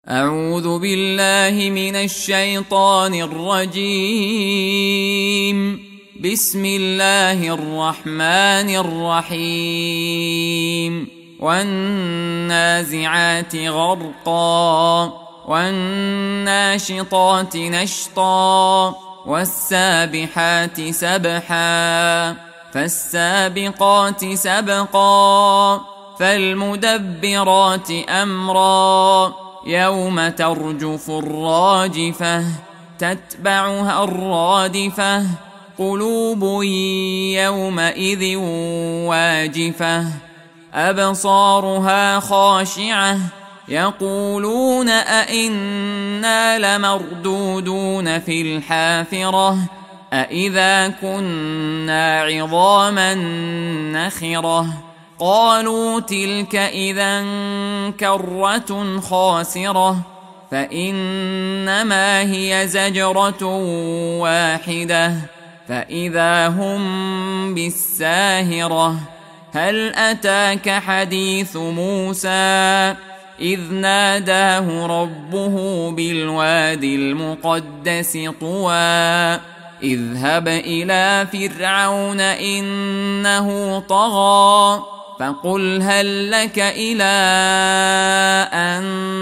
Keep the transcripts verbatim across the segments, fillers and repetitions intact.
أعوذ بالله من الشيطان الرجيم. بسم الله الرحمن الرحيم. والنازعات غرقا والناشطات نشطا والسابحات سبحا فالسابقات سبقا فالمدبرات أمرا يوم ترجف الراجفة تتبعها الرادفة قلوب يومئذ واجفة أبصارها خاشعة يقولون أئنا لمردودون في الحافرة أئذا كنا عظاما نخرة قالوا تلك إذا كرة خاسرة فإنما هي زجرة واحدة فإذا هم بالساهرة هل أتاك حديث موسى إذ ناداه ربه بالوادي المقدس طوى اذهب إلى فرعون إنه طغى فقل هل لك إلى أن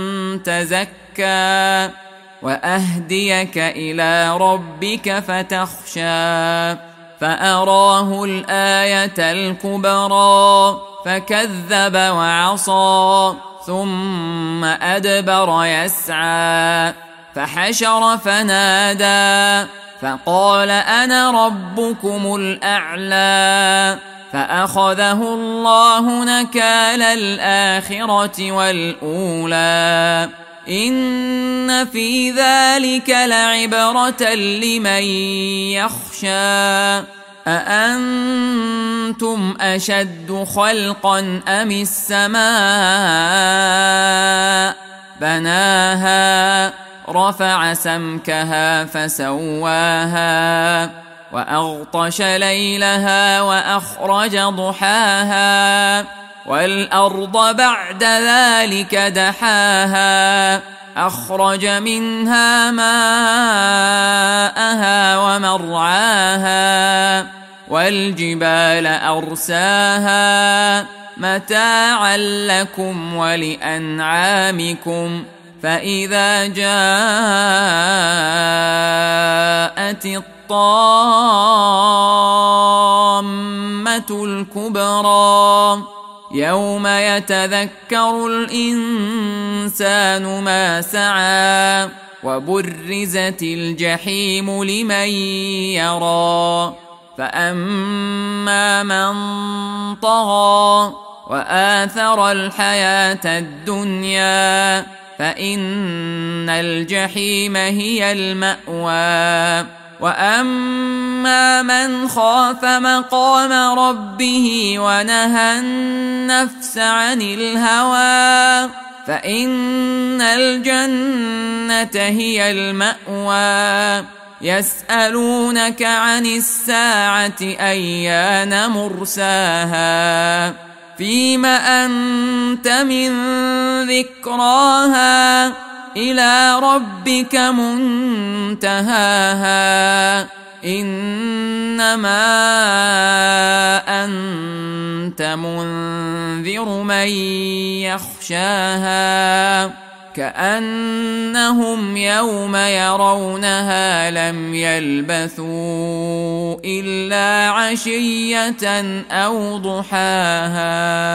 تزكى وأهديك إلى ربك فتخشى فأراه الآية الكبرى فكذب وعصى ثم أدبر يسعى فحشر فنادى فقال أنا ربكم الأعلى فأخذه الله نكال الآخرة والأولى إن في ذلك لعبرة لمن يخشى أأنتم أشد خلقا أم السماء بناها رفع سمكها فسواها وأغطش ليلها وأخرج ضحاها والأرض بعد ذلك دحاها أخرج منها ماءها ومرعاها والجبال أرساها متاعا لكم ولأنعامكم فإذا جاءت الطامة الكبرى يوم يتذكر الإنسان ما سعى وبرزت الجحيم لمن يرى فأما من طغى وآثر الحياة الدنيا فإن الجحيم هي المأوى وأما من خاف مقام ربه ونهى النفس عن الهوى فإن الجنة هي المأوى يسألونك عن الساعة أيان مرساها فيم أنت من ذكراها إلى ربك منتهاها إنما أنت منذر من يخشاها كأنهم يوم يرونها لم يلبثوا إلا عشية أو ضحاها.